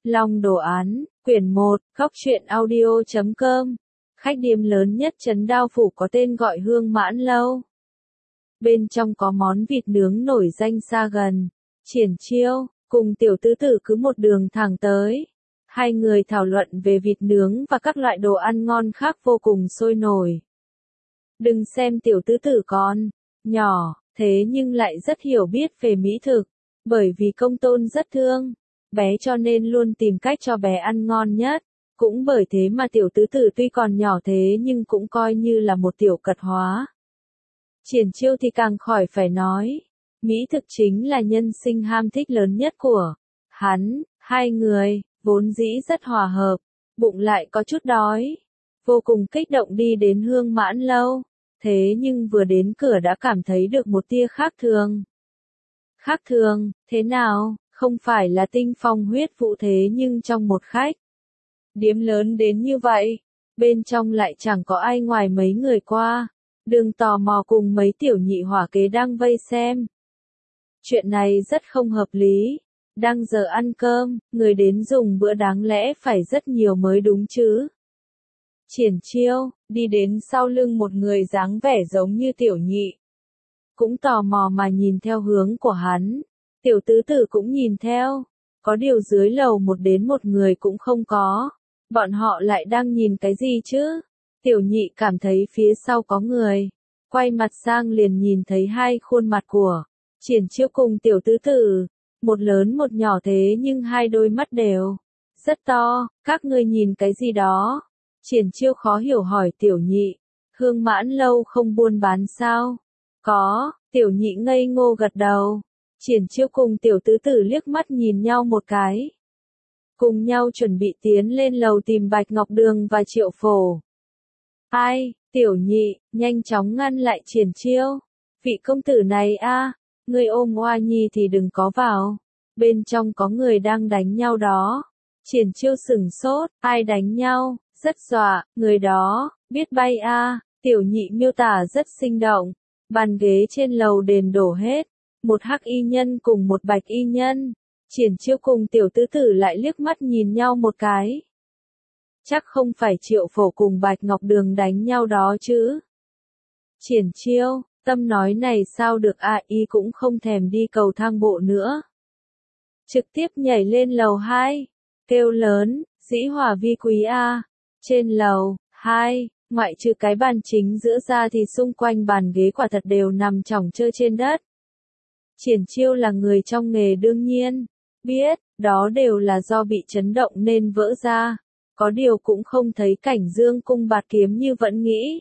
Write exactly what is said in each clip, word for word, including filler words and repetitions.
Long đồ án, quyển một, góc truyện audio chấm com. Khách điếm lớn nhất trấn Đao Phủ có tên gọi Hương Mãn Lâu. Bên trong có món vịt nướng nổi danh xa gần. Triển Chiêu, cùng tiểu tứ tử cứ một đường thẳng tới. Hai người thảo luận về vịt nướng và các loại đồ ăn ngon khác vô cùng sôi nổi. Đừng xem tiểu tứ tử con nhỏ, thế nhưng lại rất hiểu biết về mỹ thực. Bởi vì công tôn rất thương bé cho nên luôn tìm cách cho bé ăn ngon nhất. Cũng bởi thế mà tiểu tứ tử tuy còn nhỏ thế nhưng cũng coi như là một tiểu cật hóa. Triển Chiêu thì càng khỏi phải nói. Mỹ thực chính là nhân sinh ham thích lớn nhất của hắn. Hai người, vốn dĩ rất hòa hợp, bụng lại có chút đói. Vô cùng kích động đi đến Hương Mãn Lâu. Thế nhưng vừa đến cửa đã cảm thấy được một tia khác thường. Khác thường, thế nào, không phải là tinh phong huyết vũ thế nhưng trong một khách điếm lớn đến như vậy, bên trong lại chẳng có ai ngoài mấy người qua, đường tò mò cùng mấy tiểu nhị hỏa kế đang vây xem. Chuyện này rất không hợp lý, đang giờ ăn cơm, người đến dùng bữa đáng lẽ phải rất nhiều mới đúng chứ. Triển Chiêu, đi đến sau lưng một người dáng vẻ giống như tiểu nhị. Cũng tò mò mà nhìn theo hướng của hắn, tiểu tứ tử cũng nhìn theo, có điều dưới lầu một đến một người cũng không có, bọn họ lại đang nhìn cái gì chứ? Tiểu nhị cảm thấy phía sau có người, quay mặt sang liền nhìn thấy hai khuôn mặt của Triển Chiêu cùng tiểu tứ tử, một lớn một nhỏ thế nhưng hai đôi mắt đều rất to, các ngươi nhìn cái gì đó? Triển Chiêu khó hiểu hỏi tiểu nhị, Hương Mãn Lâu không buôn bán sao? Có, tiểu nhị ngây ngô gật đầu. Triển Chiêu cùng tiểu tứ tử liếc mắt nhìn nhau một cái. Cùng nhau chuẩn bị tiến lên lầu tìm Bạch Ngọc Đường và Triệu Phổ. Ai, tiểu nhị, nhanh chóng ngăn lại Triển Chiêu. Vị công tử này a, ngươi ôm oa nhi thì đừng có vào. Bên trong có người đang đánh nhau đó. Triển Chiêu sửng sốt, ai đánh nhau, rất dọa, người đó, biết bay a, tiểu nhị miêu tả rất sinh động. Bàn ghế trên lầu đền đổ hết, một hắc y nhân cùng một bạch y nhân. Triển Chiêu cùng tiểu tứ tử lại liếc mắt nhìn nhau một cái. Chắc không phải Triệu Phổ cùng Bạch Ngọc Đường đánh nhau đó chứ. Triển Chiêu, tâm nói này sao được à, y cũng không thèm đi cầu thang bộ nữa. Trực tiếp nhảy lên lầu hai, kêu lớn, dĩ hòa vi quý a. Trên lầu hai, ngoại trừ cái bàn chính giữa ra thì xung quanh bàn ghế quả thật đều nằm chỏng trơ trên đất. Triển Chiêu là người trong nghề đương nhiên biết, đó đều là do bị chấn động nên vỡ ra. Có điều cũng không thấy cảnh dương cung bạt kiếm như vẫn nghĩ.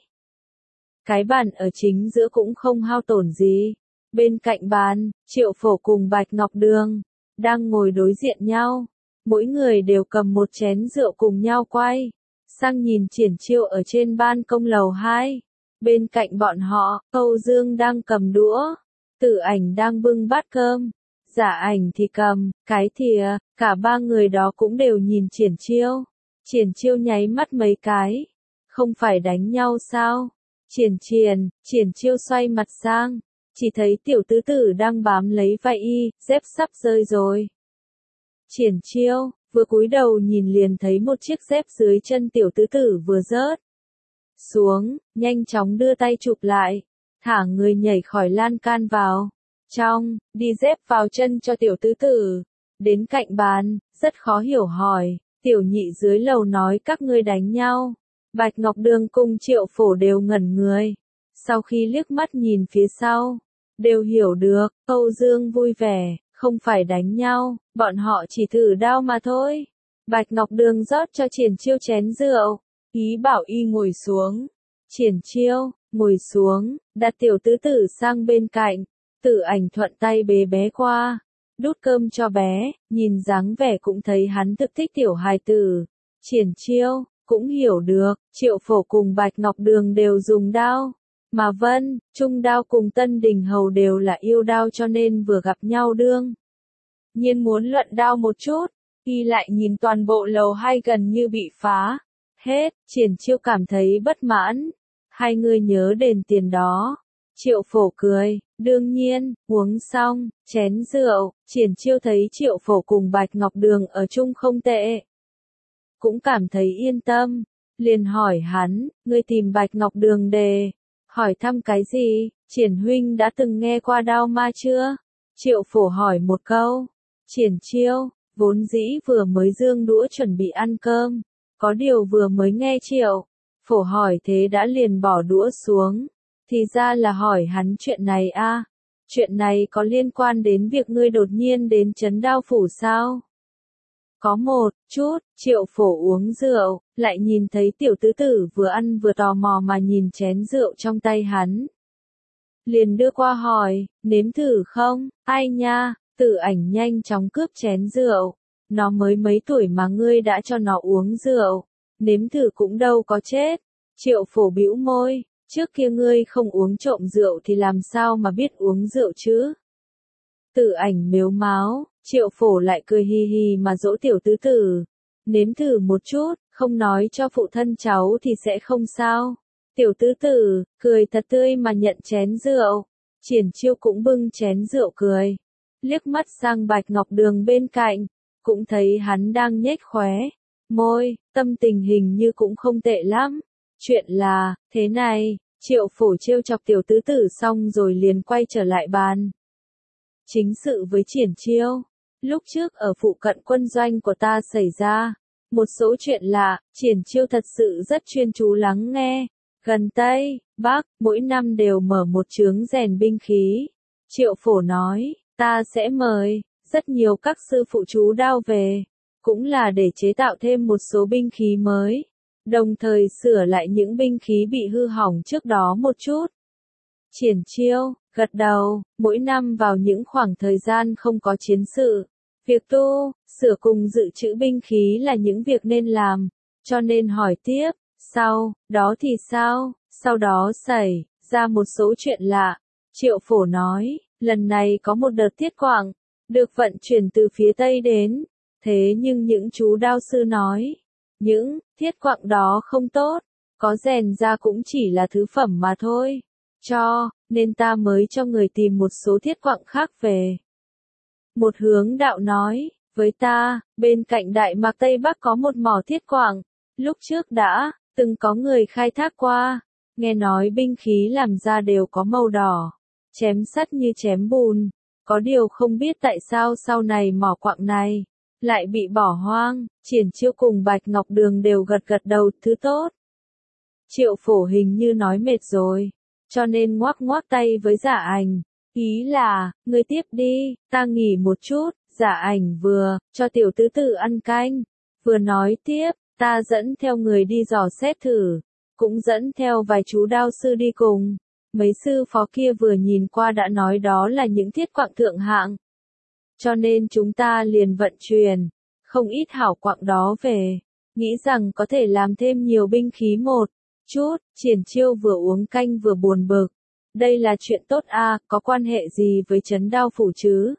Cái bàn ở chính giữa cũng không hao tổn gì. Bên cạnh bàn, Triệu Phổ cùng Bạch Ngọc Đường đang ngồi đối diện nhau. Mỗi người đều cầm một chén rượu cùng nhau quay sang nhìn Triển Chiêu ở trên ban công lầu hai. Bên cạnh bọn họ, Âu Dương đang cầm đũa, Tử Ảnh đang bưng bát cơm, Giả Ảnh thì cầm cái thìa, cả ba người đó cũng đều nhìn Triển Chiêu. Triển Chiêu nháy mắt mấy cái, không phải đánh nhau sao? Triển Triển, Triển Chiêu xoay mặt sang, chỉ thấy tiểu tứ tử đang bám lấy vai y, dép sắp rơi rồi. Triển Chiêu vừa cúi đầu nhìn liền thấy một chiếc dép dưới chân tiểu tứ tử vừa rớt xuống, nhanh chóng đưa tay chụp lại, thả người nhảy khỏi lan can vào trong, đi dép vào chân cho tiểu tứ tử. Đến cạnh bàn, rất khó hiểu hỏi, tiểu nhị dưới lầu nói các ngươi đánh nhau. Bạch Ngọc Đường cùng Triệu Phổ đều ngẩn người. Sau khi liếc mắt nhìn phía sau, đều hiểu được, Âu Dương vui vẻ, không phải đánh nhau, bọn họ chỉ thử đao mà thôi. Bạch Ngọc Đường rót cho Triển Chiêu chén rượu, ý bảo y ngồi xuống. Triển Chiêu, ngồi xuống, đặt tiểu tứ tử sang bên cạnh. Tử Ảnh thuận tay bế bé qua, đút cơm cho bé, nhìn dáng vẻ cũng thấy hắn thực thích tiểu hài tử. Triển Chiêu cũng hiểu được, Triệu Phổ cùng Bạch Ngọc Đường đều dùng đao, mà Vân, Trung Đao cùng Tân Đình Hầu đều là yêu đao cho nên vừa gặp nhau đương nhiên muốn luận đao một chút. Y lại nhìn toàn bộ lầu hai gần như bị phá hết. Triển Chiêu cảm thấy bất mãn. Hai người nhớ đền tiền đó, Triệu Phổ cười, đương nhiên, uống xong, chén rượu, Triển Chiêu thấy Triệu Phổ cùng Bạch Ngọc Đường ở chung không tệ. Cũng cảm thấy yên tâm, liền hỏi hắn, ngươi tìm Bạch Ngọc Đường đề, hỏi thăm cái gì, Triển huynh đã từng nghe qua đao ma chưa? Triệu Phổ hỏi một câu, Triển Chiêu, vốn dĩ vừa mới giương đũa chuẩn bị ăn cơm, có điều vừa mới nghe Triệu Phổ hỏi thế đã liền bỏ đũa xuống, thì ra là hỏi hắn chuyện này a. Chuyện này có liên quan đến việc ngươi đột nhiên đến Trấn Đao Phủ sao? Có một chút, Triệu Phổ uống rượu, lại nhìn thấy tiểu tứ tử vừa ăn vừa tò mò mà nhìn chén rượu trong tay hắn. Liền đưa qua hỏi, nếm thử không, ai nha, Tử Ảnh nhanh chóng cướp chén rượu. Nó mới mấy tuổi mà ngươi đã cho nó uống rượu, nếm thử cũng đâu có chết. Triệu Phổ bĩu môi, trước kia ngươi không uống trộm rượu thì làm sao mà biết uống rượu chứ? Tử Ảnh mếu máo, Triệu Phổ lại cười hì hì mà dỗ tiểu tứ tử. Nếm thử một chút, không nói cho phụ thân cháu thì sẽ không sao. Tiểu tứ tử, cười thật tươi mà nhận chén rượu. Triển Chiêu cũng bưng chén rượu cười. Liếc mắt sang Bạch Ngọc Đường bên cạnh, cũng thấy hắn đang nhếch khóe môi, tâm tình hình như cũng không tệ lắm. Chuyện là, thế này, Triệu Phổ trêu chọc tiểu tứ tử xong rồi liền quay trở lại bàn. Chính sự với Triển Chiêu, lúc trước ở phụ cận quân doanh của ta xảy ra một số chuyện lạ, Triển Chiêu thật sự rất chuyên chú lắng nghe. Gần Tây, Bắc, mỗi năm đều mở một chướng rèn binh khí. Triệu Phổ nói, ta sẽ mời rất nhiều các sư phụ chú đao về, cũng là để chế tạo thêm một số binh khí mới, đồng thời sửa lại những binh khí bị hư hỏng trước đó một chút. Triển Chiêu gật đầu, mỗi năm vào những khoảng thời gian không có chiến sự, việc tu, sửa cùng dự trữ binh khí là những việc nên làm, cho nên hỏi tiếp, sau đó thì sao? Sau đó xảy ra một số chuyện lạ. Triệu Phổ nói, lần này có một đợt thiết quạng, được vận chuyển từ phía Tây đến, thế nhưng những chú đao sư nói, những thiết quạng đó không tốt, có rèn ra cũng chỉ là thứ phẩm mà thôi, cho nên ta mới cho người tìm một số thiết quạng khác về. Một hướng đạo nói, với ta, bên cạnh Đại Mạc Tây Bắc có một mỏ thiết quạng, lúc trước đã từng có người khai thác qua, nghe nói binh khí làm ra đều có màu đỏ, chém sắt như chém bùn, có điều không biết tại sao sau này mỏ quạng này lại bị bỏ hoang. Triển Chiêu cùng Bạch Ngọc Đường đều gật gật đầu, thứ tốt. Triệu Phổ hình như nói mệt rồi, cho nên ngoắc ngoắc tay với Giả Ảnh, ý là, ngươi tiếp đi, ta nghỉ một chút. Giả Ảnh vừa cho tiểu tứ tử ăn canh, vừa nói tiếp, ta dẫn theo người đi dò xét thử, cũng dẫn theo vài chú đao sư đi cùng. Mấy sư phó kia vừa nhìn qua đã nói đó là những thiết quạng thượng hạng, cho nên chúng ta liền vận chuyển không ít hảo quạng đó về, nghĩ rằng có thể làm thêm nhiều binh khí một chút. Triển Chiêu vừa uống canh vừa buồn bực, đây là chuyện tốt à, có quan hệ gì với Trấn Đao Phủ chứ?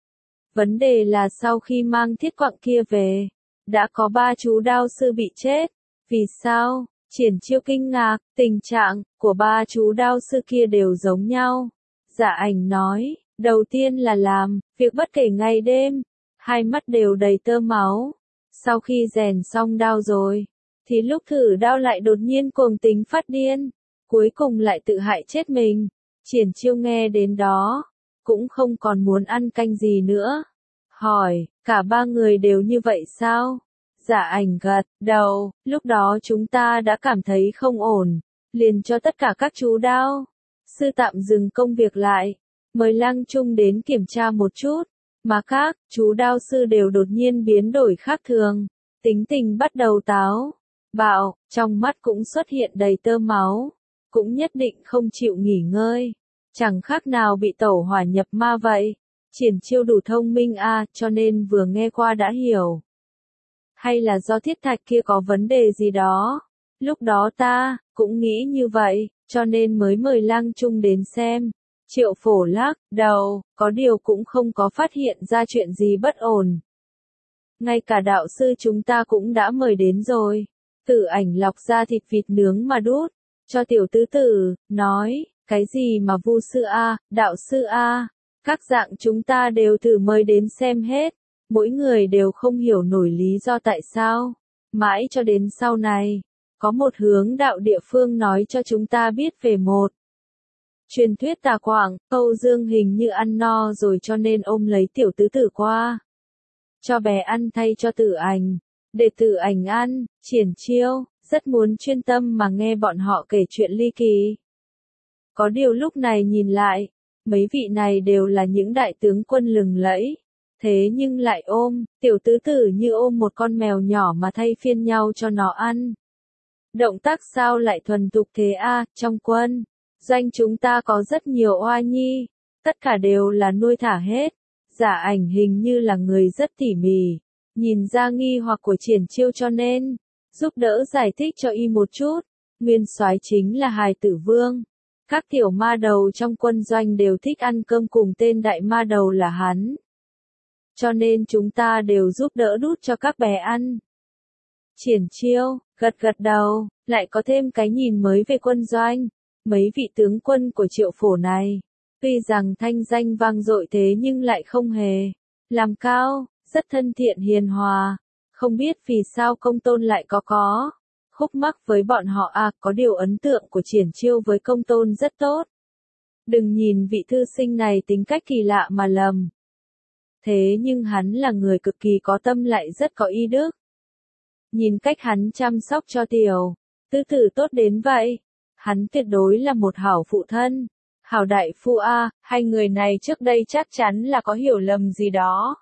Vấn đề là sau khi mang thiết quạng kia về, đã có ba chú đao sư bị chết. Vì sao? Triển Chiêu kinh ngạc, tình trạng của ba chú đao sư kia đều giống nhau. Giả Ảnh nói, đầu tiên là làm việc bất kể ngày đêm, hai mắt đều đầy tơ máu. Sau khi rèn xong đao rồi, thì lúc thử đao lại đột nhiên cuồng tính phát điên, cuối cùng lại tự hại chết mình. Triển Chiêu nghe đến đó, cũng không còn muốn ăn canh gì nữa. Hỏi, cả ba người đều như vậy sao? Giả Ảnh gật đầu, lúc đó chúng ta đã cảm thấy không ổn, liền cho tất cả các chú đao sư tạm dừng công việc lại, mời Lăng Trung đến kiểm tra một chút, mà các chú đao sư đều đột nhiên biến đổi khác thường, tính tình bắt đầu táo bạo, trong mắt cũng xuất hiện đầy tơ máu, cũng nhất định không chịu nghỉ ngơi, chẳng khác nào bị tẩu hỏa nhập ma vậy. Triển Chiêu đủ thông minh à, cho nên vừa nghe qua đã hiểu. Hay là do thiết thạch kia có vấn đề gì đó? Lúc đó ta cũng nghĩ như vậy, cho nên mới mời Lăng Trung đến xem. Triệu Phổ lắc đầu, có điều cũng không có phát hiện ra chuyện gì bất ổn. Ngay cả đạo sư chúng ta cũng đã mời đến rồi. Tử Ảnh lọc ra thịt vịt nướng mà đút cho tiểu tứ tử, nói, Cái gì mà vu sư a, đạo sư a, các dạng chúng ta đều thử mời đến xem hết, mỗi người đều không hiểu nổi lý do tại sao. Mãi cho đến sau này, có một hướng đạo địa phương nói cho chúng ta biết về một truyền thuyết tà quảng. Âu Dương hình như ăn no rồi cho nên ôm lấy tiểu tứ tử qua, cho bé ăn thay cho Tử Ảnh, để Tử Ảnh ăn. Triển Chiêu rất muốn chuyên tâm mà nghe bọn họ kể chuyện ly kỳ. Có điều lúc này nhìn lại, mấy vị này đều là những đại tướng quân lừng lẫy, thế nhưng lại ôm tiểu tứ tử như ôm một con mèo nhỏ mà thay phiên nhau cho nó ăn. Động tác sao lại thuần thục thế a? Trong quân doanh chúng ta có rất nhiều oa nhi, tất cả đều là nuôi thả hết. Giả Ảnh hình như là người rất tỉ mỉ, nhìn ra nghi hoặc của Triển Chiêu cho nên giúp đỡ giải thích cho y một chút. Nguyên soái chính là hài tử vương, các tiểu ma đầu trong quân doanh đều thích ăn cơm cùng tên đại ma đầu là hắn, cho nên chúng ta đều giúp đỡ đút cho các bé ăn. Triển Chiêu gật gật đầu, lại có thêm cái nhìn mới về quân doanh. Mấy vị tướng quân của Triệu Phổ này, tuy rằng thanh danh vang dội thế nhưng lại không hề làm cao, rất thân thiện hiền hòa. Không biết vì sao Công Tôn lại có có khúc mắc với bọn họ à? Có điều ấn tượng của Triển Chiêu với Công Tôn rất tốt. Đừng nhìn vị thư sinh này tính cách kỳ lạ mà lầm. Thế nhưng hắn là người cực kỳ có tâm lại rất có y đức. Nhìn cách hắn chăm sóc cho tiểu tứ tử tốt đến vậy, hắn tuyệt đối là một hảo phụ thân, hảo đại phu a. Hai người này trước đây chắc chắn là có hiểu lầm gì đó.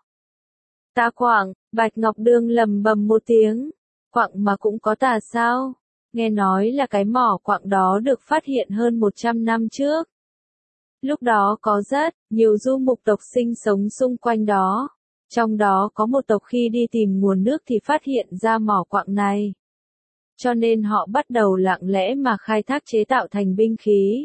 Tà quảng, Bạch Ngọc Đường lầm bầm một tiếng. Quặng mà cũng có tà sao? Nghe nói là cái mỏ quặng đó được phát hiện hơn một trăm năm trước. Lúc đó có rất nhiều du mục tộc sinh sống xung quanh đó. Trong đó có một tộc khi đi tìm nguồn nước thì phát hiện ra mỏ quặng này. Cho nên họ bắt đầu lặng lẽ mà khai thác chế tạo thành binh khí.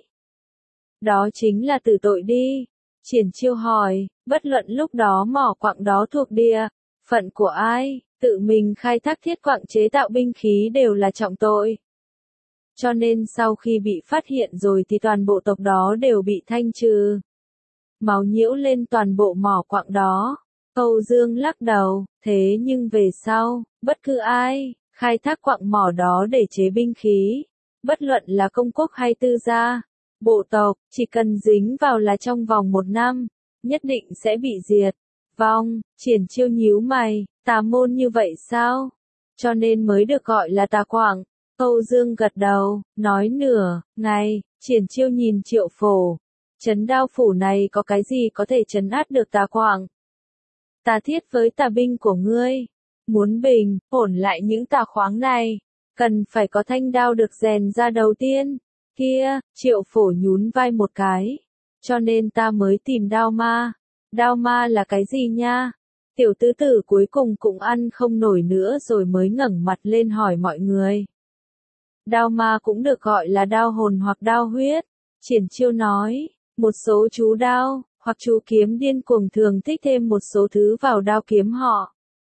Đó chính là tử tội đi. Triển Chiêu hỏi, bất luận lúc đó mỏ quặng đó thuộc địa phận của ai, tự mình khai thác thiết quặng chế tạo binh khí đều là trọng tội. Cho nên sau khi bị phát hiện rồi thì toàn bộ tộc đó đều bị thanh trừ. Máu nhiễu lên toàn bộ mỏ quặng đó. Âu Dương lắc đầu, thế nhưng về sau, bất cứ ai khai thác quặng mỏ đó để chế binh khí, bất luận là công quốc hay tư gia, bộ tộc, chỉ cần dính vào là trong vòng một năm, nhất định sẽ bị diệt vong. Triển Chiêu nhíu mày, tà môn như vậy sao? Cho nên mới được gọi là tà quảng. Âu Dương gật đầu, nói nửa ngày. Triển Chiêu nhìn Triệu Phổ, trấn Đao phủ này có cái gì có thể trấn áp được tà quảng? Tà thiết với tà binh của ngươi, muốn bình ổn lại những tà khoáng này, cần phải có thanh đao được rèn ra đầu tiên. Kia, Triệu Phổ nhún vai một cái, cho nên ta mới tìm đao ma. Đao ma là cái gì nha? Tiểu tứ tử cuối cùng cũng ăn không nổi nữa rồi mới ngẩng mặt lên hỏi mọi người. Đao ma cũng được gọi là đao hồn hoặc đao huyết. Triển Chiêu nói, một số chú đao hoặc chú kiếm điên cuồng thường thích thêm một số thứ vào đao kiếm họ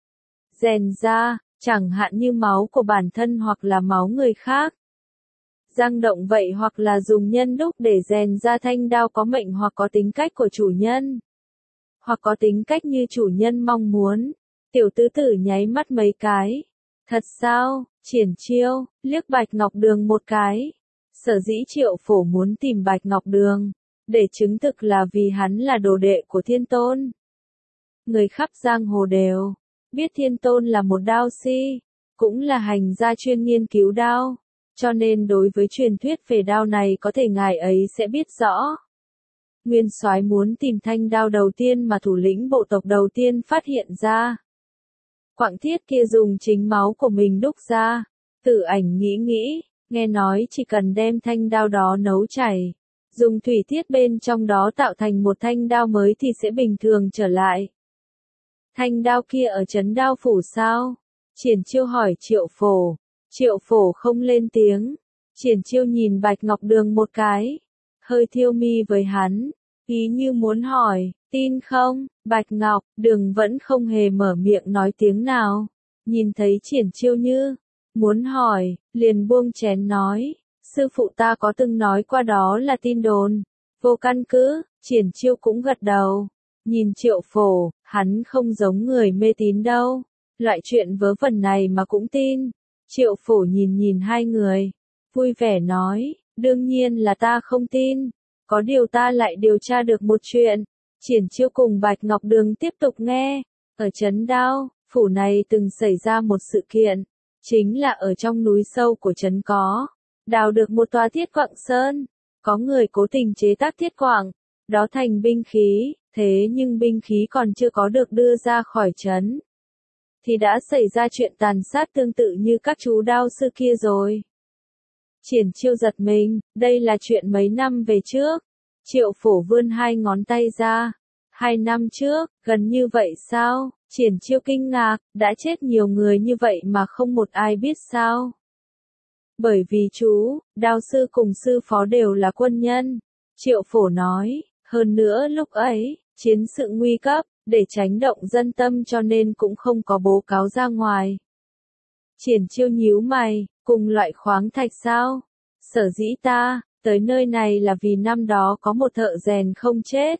rèn ra, chẳng hạn như máu của bản thân hoặc là máu người khác. Giang động vậy hoặc là dùng nhân đúc để rèn ra thanh đao có mệnh hoặc có tính cách của chủ nhân, hoặc có tính cách như chủ nhân mong muốn. Tiểu tứ tử nháy mắt mấy cái. Thật sao? Triển Chiêu liếc Bạch Ngọc Đường một cái. Sở dĩ Triệu Phổ muốn tìm Bạch Ngọc Đường để chứng thực là vì hắn là đồ đệ của Thiên Tôn. Người khắp giang hồ đều biết Thiên Tôn là một đao si, cũng là hành gia chuyên nghiên cứu đao, cho nên đối với truyền thuyết về đao này có thể ngài ấy sẽ biết rõ. Nguyên soái muốn tìm thanh đao đầu tiên mà thủ lĩnh bộ tộc đầu tiên phát hiện ra. Quặng thiết kia dùng chính máu của mình đúc ra. Tử Ảnh nghĩ nghĩ, nghe nói chỉ cần đem thanh đao đó nấu chảy, dùng thủy thiết bên trong đó tạo thành một thanh đao mới thì sẽ bình thường trở lại. Thanh đao kia ở trấn Đao phủ sao? Triển Chiêu hỏi Triệu Phổ. Triệu Phổ không lên tiếng. Triển Chiêu nhìn Bạch Ngọc Đường một cái, hơi thiêu mi với hắn, ý như muốn hỏi, tin không? Bạch Ngọc Đường vẫn không hề mở miệng nói tiếng nào. Nhìn thấy Triển Chiêu như muốn hỏi, liền buông chén nói, sư phụ ta có từng nói qua đó là tin đồn, vô căn cứ. Triển Chiêu cũng gật đầu. Nhìn Triệu Phổ, hắn không giống người mê tín đâu. Loại chuyện vớ vẩn này mà cũng tin. Triệu Phổ nhìn nhìn hai người, vui vẻ nói, đương nhiên là ta không tin. Có điều ta lại điều tra được một chuyện. Triển Chiêu cùng Bạch Ngọc Đường tiếp tục nghe. Ở Trấn Đao, phủ này từng xảy ra một sự kiện. Chính là ở trong núi sâu của trấn có. Đào được một tòa thiết quặng sơn. Có người cố tình chế tác thiết quặng. Đó thành binh khí. Thế nhưng binh khí còn chưa có được đưa ra khỏi trấn. Thì đã xảy ra chuyện tàn sát tương tự như các chú đao sư kia rồi. Triển Chiêu giật mình, đây là chuyện mấy năm về trước. Triệu Phổ vươn hai ngón tay ra. Hai năm trước, gần như vậy sao? Triển Chiêu kinh ngạc, đã chết nhiều người như vậy mà không một ai biết sao? Bởi vì chú, đao sư cùng sư phó đều là quân nhân. Triệu Phổ nói, hơn nữa lúc ấy, chiến sự nguy cấp, để tránh động dân tâm cho nên cũng không có báo cáo ra ngoài. Triển Chiêu nhíu mày, cùng loại khoáng thạch sao? Sở dĩ ta, tới nơi này là vì năm đó có một thợ rèn không chết.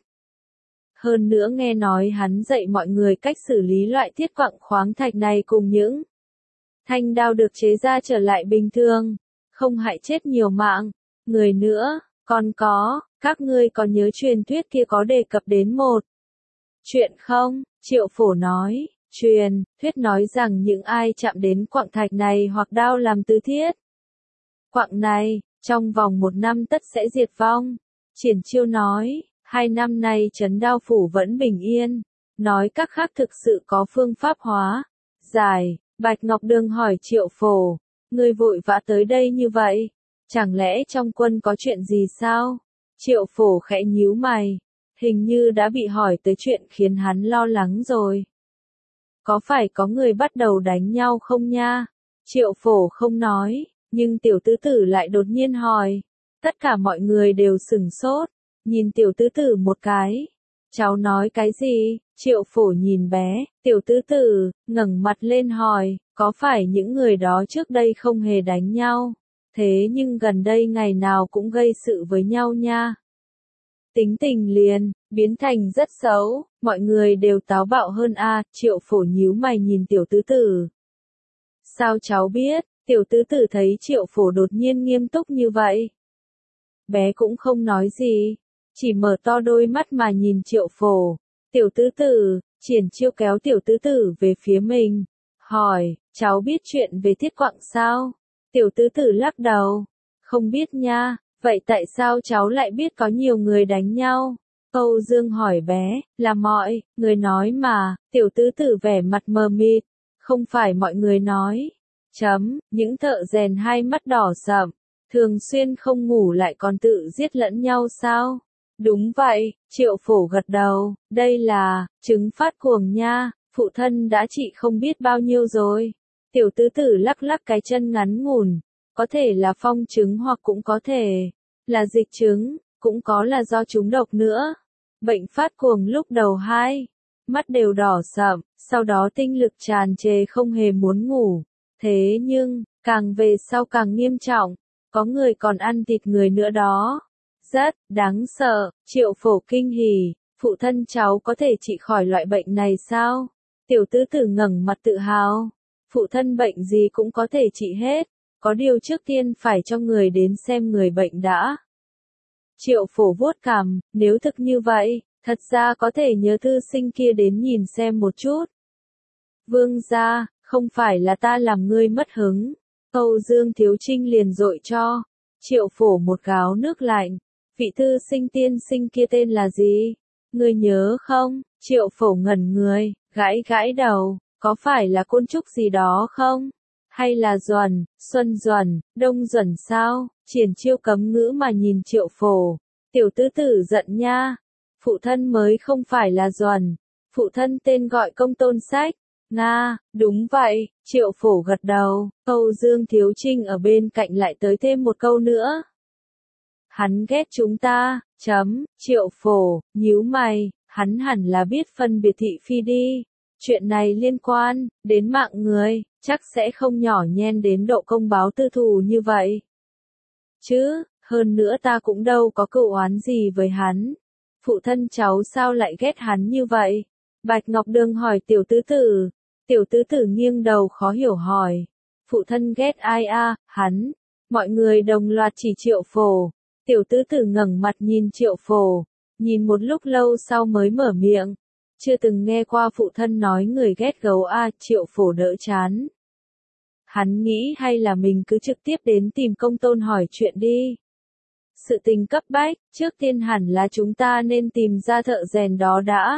Hơn nữa nghe nói hắn dạy mọi người cách xử lý loại thiết quặng khoáng thạch này cùng những thanh đao được chế ra trở lại bình thường, không hại chết nhiều mạng người nữa. Còn có, các ngươi có nhớ truyền thuyết kia có đề cập đến một chuyện không? Triệu Phổ nói, truyền thuyết nói rằng những ai chạm đến quặng thạch này hoặc đao làm từ thiết quặng này, trong vòng một năm tất sẽ diệt vong. Triển Chiêu nói, hai năm nay trấn Đao phủ vẫn bình yên. Nói các khác thực sự có phương pháp hóa giải. Bạch Ngọc Đường hỏi Triệu Phổ, ngươi vội vã tới đây như vậy, chẳng lẽ trong quân có chuyện gì sao? Triệu Phổ khẽ nhíu mày, hình như đã bị hỏi tới chuyện khiến hắn lo lắng rồi. Có phải có người bắt đầu đánh nhau không nha? Triệu Phổ không nói, nhưng tiểu tứ tử lại đột nhiên hỏi. Tất cả mọi người đều sửng sốt, nhìn tiểu tứ tử một cái. Cháu nói cái gì? Triệu Phổ nhìn bé, tiểu tứ tử, ngẩng mặt lên hỏi, có phải những người đó trước đây không hề đánh nhau? Thế nhưng gần đây ngày nào cũng gây sự với nhau nha. Tính tình liền, biến thành rất xấu, mọi người đều táo bạo hơn a. À, Triệu Phổ nhíu mày nhìn tiểu tứ tử. Sao cháu biết? Tiểu tứ tử thấy Triệu Phổ đột nhiên nghiêm túc như vậy. Bé cũng không nói gì, chỉ mở to đôi mắt mà nhìn Triệu Phổ. Tiểu tứ tử, Triển Chiêu kéo tiểu tứ tử về phía mình, hỏi, cháu biết chuyện về thiết quặng sao? Tiểu tứ tử lắc đầu, không biết nha. Vậy tại sao cháu lại biết có nhiều người đánh nhau? Âu Dương hỏi bé, là mọi người nói mà. Tiểu tứ tử vẻ mặt mờ mịt, không phải mọi người nói. Chấm, những thợ rèn hai mắt đỏ sậm, thường xuyên không ngủ lại còn tự giết lẫn nhau sao? Đúng vậy, Triệu Phổ gật đầu, đây là chứng phát cuồng nha, phụ thân đã trị không biết bao nhiêu rồi. Tiểu tứ tử lắc lắc cái chân ngắn ngủn, có thể là phong chứng hoặc cũng có thể là dịch chứng, cũng có là do trúng độc nữa. Bệnh phát cuồng lúc đầu hai mắt đều đỏ sậm, sau đó tinh lực tràn trề không hề muốn ngủ. Thế nhưng, càng về sau càng nghiêm trọng, có người còn ăn thịt người nữa đó. Rất đáng sợ. Triệu Phổ kinh hỉ, phụ thân cháu có thể trị khỏi loại bệnh này sao? Tiểu tứ tử ngẩng mặt tự hào, phụ thân bệnh gì cũng có thể trị hết, có điều trước tiên phải cho người đến xem người bệnh đã. Triệu Phổ vuốt cằm, nếu thực như vậy, thật ra có thể nhớ thư sinh kia đến nhìn xem một chút. Vương gia, không phải là ta làm ngươi mất hứng. Âu Dương Thiếu Trinh liền dội cho Triệu Phổ một gáo nước lạnh. Vị thư sinh tiên sinh kia tên là gì? Ngươi nhớ không? Triệu Phổ ngẩn người, gãi gãi đầu, có phải là Côn Trúc gì đó không? Hay là Duẩn, Xuân Duẩn, Đông Duẩn sao? Triển Chiêu cấm ngữ mà nhìn Triệu Phổ. Tiểu tứ tử giận nha. Phụ thân mới không phải là Duẩn. Phụ thân tên gọi Công Tôn Sách. Nga, đúng vậy. Triệu Phổ gật đầu. Âu Dương Thiếu Trinh ở bên cạnh lại tới thêm một câu nữa. Hắn ghét chúng ta, chấm. Triệu Phổ, nhíu mày, hắn hẳn là biết phân biệt thị phi đi. Chuyện này liên quan đến mạng người, chắc sẽ không nhỏ nhen đến độ công báo tư thù như vậy. chứ, hơn nữa ta cũng đâu có cựu oán gì với hắn. Phụ thân cháu sao lại ghét hắn như vậy? Bạch Ngọc Đường hỏi tiểu tứ tử. Tiểu tứ tử nghiêng đầu khó hiểu hỏi. Phụ thân ghét ai a? Hắn. Mọi người đồng loạt chỉ Triệu Phổ. Tiểu tứ tử ngẩng mặt nhìn Triệu Phổ. Nhìn một lúc lâu sau mới mở miệng. Chưa từng nghe qua phụ thân nói người ghét gấu a. Triệu Phổ đỡ chán. Hắn nghĩ hay là mình cứ trực tiếp đến tìm Công Tôn hỏi chuyện đi. Sự tình cấp bách, trước tiên hẳn là chúng ta nên tìm ra thợ rèn đó đã.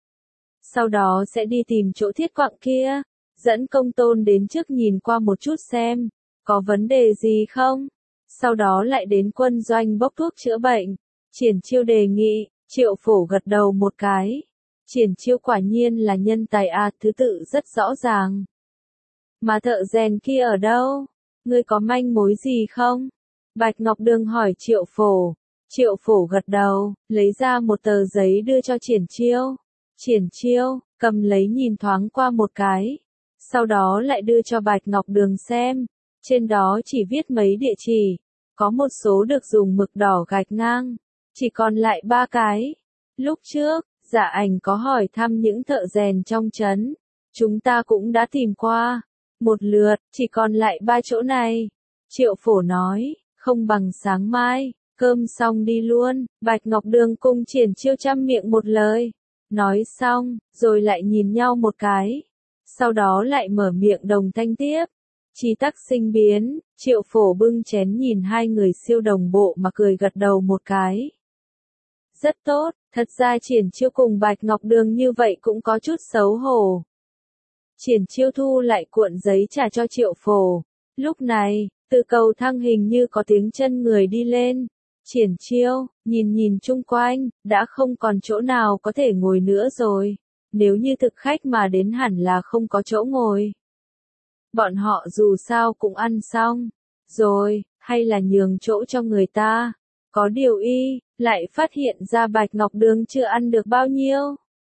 Sau đó sẽ đi tìm chỗ thiết quặng kia, dẫn Công Tôn đến trước nhìn qua một chút xem, có vấn đề gì không? Sau đó lại đến quân doanh bốc thuốc chữa bệnh. Triển Chiêu đề nghị, Triệu Phổ gật đầu một cái. Triển Chiêu quả nhiên là nhân tài a, thứ tự rất rõ ràng. Mà thợ rèn kia ở đâu? Ngươi có manh mối gì không? Bạch Ngọc Đường hỏi Triệu Phổ. Triệu Phổ gật đầu, lấy ra một tờ giấy đưa cho Triển Chiêu. Triển Chiêu, cầm lấy nhìn thoáng qua một cái. Sau đó lại đưa cho Bạch Ngọc Đường xem. Trên đó chỉ viết mấy địa chỉ. Có một số được dùng mực đỏ gạch ngang. Chỉ còn lại ba cái. Lúc trước, Dạ Ảnh có hỏi thăm những thợ rèn trong trấn. Chúng ta cũng đã tìm qua. Một lượt, chỉ còn lại ba chỗ này. Triệu Phổ nói, không bằng sáng mai, cơm xong đi luôn. Bạch Ngọc Đường cùng Triển Chiêu chăm miệng một lời. Nói xong, rồi lại nhìn nhau một cái. Sau đó lại mở miệng đồng thanh tiếp. Chi tắc sinh biến, Triệu Phổ bưng chén nhìn hai người siêu đồng bộ mà cười gật đầu một cái. Rất tốt, thật ra Triển Chiêu cùng Bạch Ngọc Đường như vậy cũng có chút xấu hổ. Triển Chiêu thu lại cuộn giấy trả cho Triệu Phổ. Lúc này, từ cầu thang hình như có tiếng chân người đi lên. Triển Chiêu, nhìn nhìn chung quanh, đã không còn chỗ nào có thể ngồi nữa rồi. Nếu như thực khách mà đến hẳn là không có chỗ ngồi. Bọn họ dù sao cũng ăn xong. Rồi, hay là nhường chỗ cho người ta. Có điều y, lại phát hiện ra Bạch Ngọc Đường chưa ăn được bao nhiêu.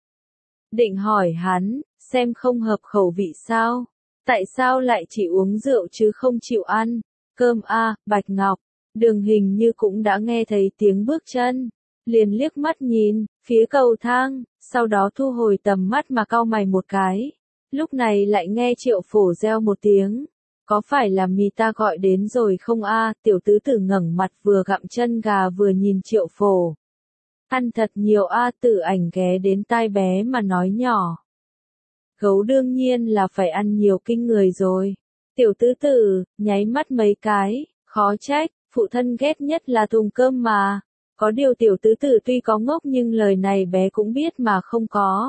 Định hỏi hắn, xem không hợp khẩu vị sao? Tại sao lại chỉ uống rượu chứ không chịu ăn? Cơm a, Bạch Ngọc Đường hình như cũng đã nghe thấy tiếng bước chân. Liền liếc mắt nhìn, phía cầu thang, sau đó thu hồi tầm mắt mà cau mày một cái. Lúc này lại nghe Triệu Phổ reo một tiếng. Có phải là mì ta gọi đến rồi không a? Tiểu tứ tử ngẩng mặt vừa gặm chân gà vừa nhìn Triệu Phổ. Ăn thật nhiều a. Tử Ảnh ghé đến tai bé mà nói nhỏ. Gấu đương nhiên là phải ăn nhiều kinh người rồi. Tiểu tứ tử, nháy mắt mấy cái, khó trách, phụ thân ghét nhất là thùng cơm mà. Có điều tiểu tứ tử tuy có ngốc nhưng lời này bé cũng biết mà không có.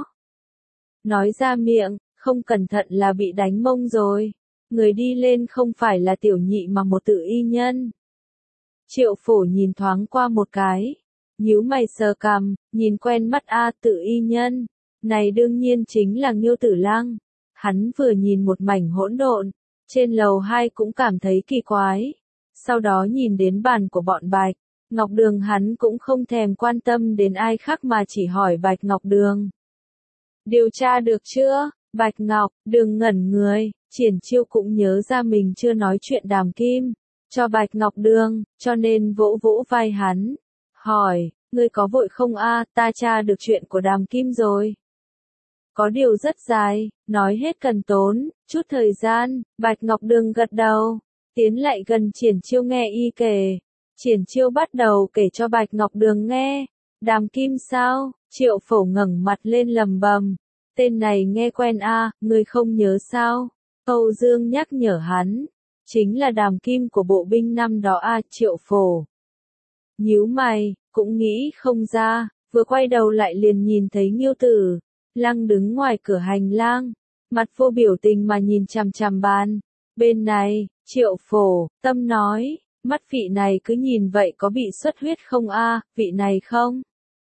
Nói ra miệng, không cẩn thận là bị đánh mông rồi. Người đi lên không phải là tiểu nhị mà một tự y nhân. Triệu Phổ nhìn thoáng qua một cái. Nhíu mày sờ cằm, nhìn quen mắt a. Tự y nhân. Này đương nhiên chính là Nghiêu Tử Lăng. Hắn vừa nhìn một mảnh hỗn độn. Trên lầu hai cũng cảm thấy kỳ quái. Sau đó nhìn đến bàn của bọn Bạch Ngọc Đường, hắn cũng không thèm quan tâm đến ai khác mà chỉ hỏi Bạch Ngọc Đường. Điều tra được chưa? Bạch Ngọc Đường ngẩn người. Triển Chiêu cũng nhớ ra mình chưa nói chuyện Đàm Kim cho Bạch Ngọc Đường, cho nên vỗ vỗ vai hắn. Hỏi, ngươi có vội không a? Ta tra được chuyện của Đàm Kim rồi. Có điều rất dài, nói hết cần tốn chút thời gian. Bạch Ngọc Đường gật đầu, tiến lại gần Triển Chiêu nghe y kể. Triển Chiêu bắt đầu kể cho Bạch Ngọc Đường nghe. Đàm Kim sao? Triệu Phổ ngẩng mặt lên lầm bầm. Tên này nghe quen a, ngươi không nhớ sao? Âu Dương nhắc nhở hắn. Chính là Đàm Kim của bộ binh năm đó a. Triệu Phổ nhíu mày, cũng nghĩ không ra, vừa quay đầu lại liền nhìn thấy Nghiêu Tử Lăng đứng ngoài cửa hành lang, mặt vô biểu tình mà nhìn chằm chằm bàn. Bên này, Triệu Phổ tâm nói, mắt vị này cứ nhìn vậy có bị xuất huyết không a? Vị này không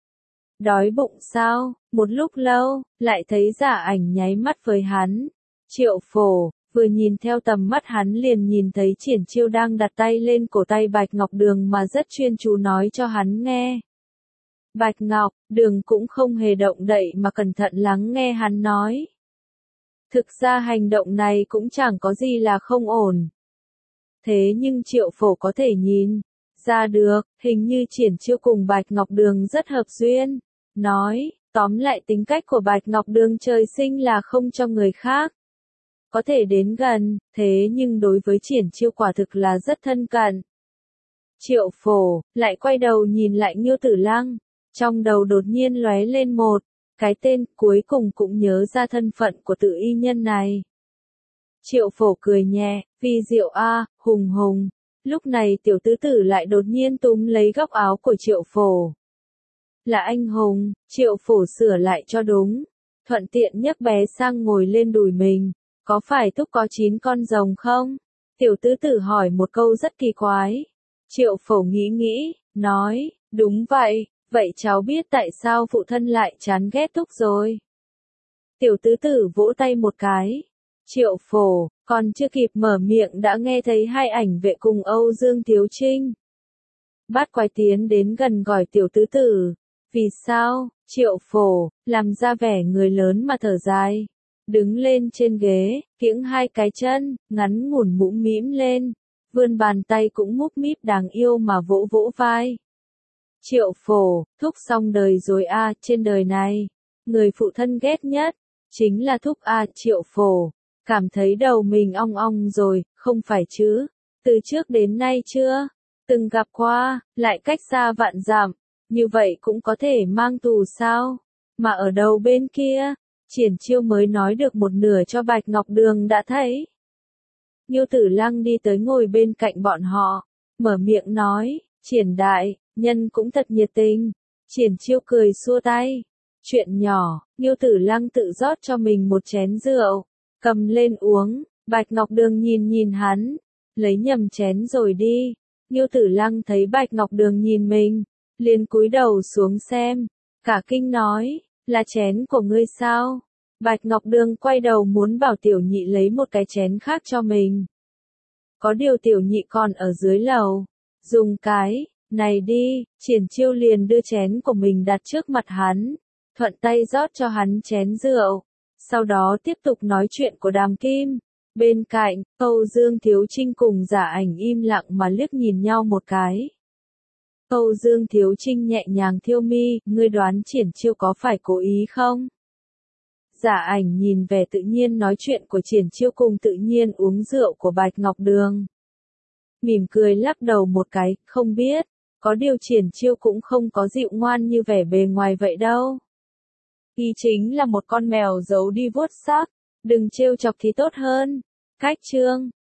đói bụng sao? Một lúc lâu, lại thấy Dạ Ảnh nháy mắt với hắn. Triệu Phổ vừa nhìn theo tầm mắt hắn liền nhìn thấy Triển Chiêu đang đặt tay lên cổ tay Bạch Ngọc Đường mà rất chuyên chú nói cho hắn nghe. Bạch Ngọc Đường cũng không hề động đậy mà cẩn thận lắng nghe hắn nói. Thực ra hành động này cũng chẳng có gì là không ổn. Thế nhưng Triệu Phổ có thể nhìn ra được, hình như Triển Chiêu cùng Bạch Ngọc Đường rất hợp duyên. Nói, tóm lại tính cách của Bạch Ngọc Đường trời sinh là không cho người khác có thể đến gần, thế nhưng đối với Triển Chiêu quả thực là rất thân cận. Triệu Phổ, lại quay đầu nhìn lại Ngưu Tử Lăng, trong đầu đột nhiên lóe lên một cái tên, cuối cùng cũng nhớ ra thân phận của tự y nhân này. Triệu Phổ cười nhẹ, vi diệu a, hùng hùng. Lúc này tiểu tứ tử lại đột nhiên túm lấy góc áo của Triệu Phổ. Là anh hùng, Triệu Phổ sửa lại cho đúng. Thuận tiện nhấc bé sang ngồi lên đùi mình. Có phải thúc có chín con rồng không? Tiểu tứ tử hỏi một câu rất kỳ quái. Triệu Phổ nghĩ nghĩ, nói, đúng vậy, vậy cháu biết tại sao phụ thân lại chán ghét thúc rồi. Tiểu tứ tử vỗ tay một cái. Triệu Phổ, còn chưa kịp mở miệng đã nghe thấy hai ảnh vệ cùng Âu Dương Thiếu Trinh. Bát Quái tiến đến gần gọi tiểu tứ tử. Vì sao? Triệu Phổ, làm ra vẻ người lớn mà thở dài. Đứng lên trên ghế, kiễng hai cái chân, ngắn ngủn mũm mĩm lên. Vươn bàn tay cũng múp míp đáng yêu mà vỗ vỗ vai. Triệu Phổ, thúc xong đời rồi a, à, trên đời này. Người phụ thân ghét nhất, chính là thúc a. À, Triệu Phổ. Cảm thấy đầu mình ong ong rồi, không phải chứ. Từ trước đến nay chưa từng gặp qua, lại cách xa vạn dặm. Như vậy cũng có thể mang tù sao? Mà ở đầu bên kia, Triển Chiêu mới nói được một nửa cho Bạch Ngọc Đường đã thấy. Ngưu Tử Lăng đi tới ngồi bên cạnh bọn họ, mở miệng nói, Triển đại, nhân cũng thật nhiệt tình. Triển Chiêu cười xua tay. Chuyện nhỏ, Ngưu Tử Lăng tự rót cho mình một chén rượu, cầm lên uống. Bạch Ngọc Đường nhìn nhìn hắn, lấy nhầm chén rồi đi. Ngưu Tử Lăng thấy Bạch Ngọc Đường nhìn mình, liền cúi đầu xuống xem, cả kinh nói, là chén của ngươi sao? Bạch Ngọc Đường quay đầu muốn bảo tiểu nhị lấy một cái chén khác cho mình. Có điều tiểu nhị còn ở dưới lầu, dùng cái này đi. Triển Chiêu liền đưa chén của mình đặt trước mặt hắn, thuận tay rót cho hắn chén rượu, sau đó tiếp tục nói chuyện của Đàm Kim. Bên cạnh, Âu Dương Thiếu Trinh cùng Giả Ảnh im lặng mà liếc nhìn nhau một cái. Âu Dương Thiếu Trinh nhẹ nhàng thiêu mi, ngươi đoán Triển Chiêu có phải cố ý không? Giả Ảnh nhìn vẻ tự nhiên nói chuyện của Triển Chiêu cùng tự nhiên uống rượu của Bạch Ngọc Đường. Mỉm cười lắc đầu một cái, không biết, có điều Triển Chiêu cũng không có dịu ngoan như vẻ bề ngoài vậy đâu. Y chính là một con mèo giấu đi vuốt xác, đừng trêu chọc thì tốt hơn. Cách chương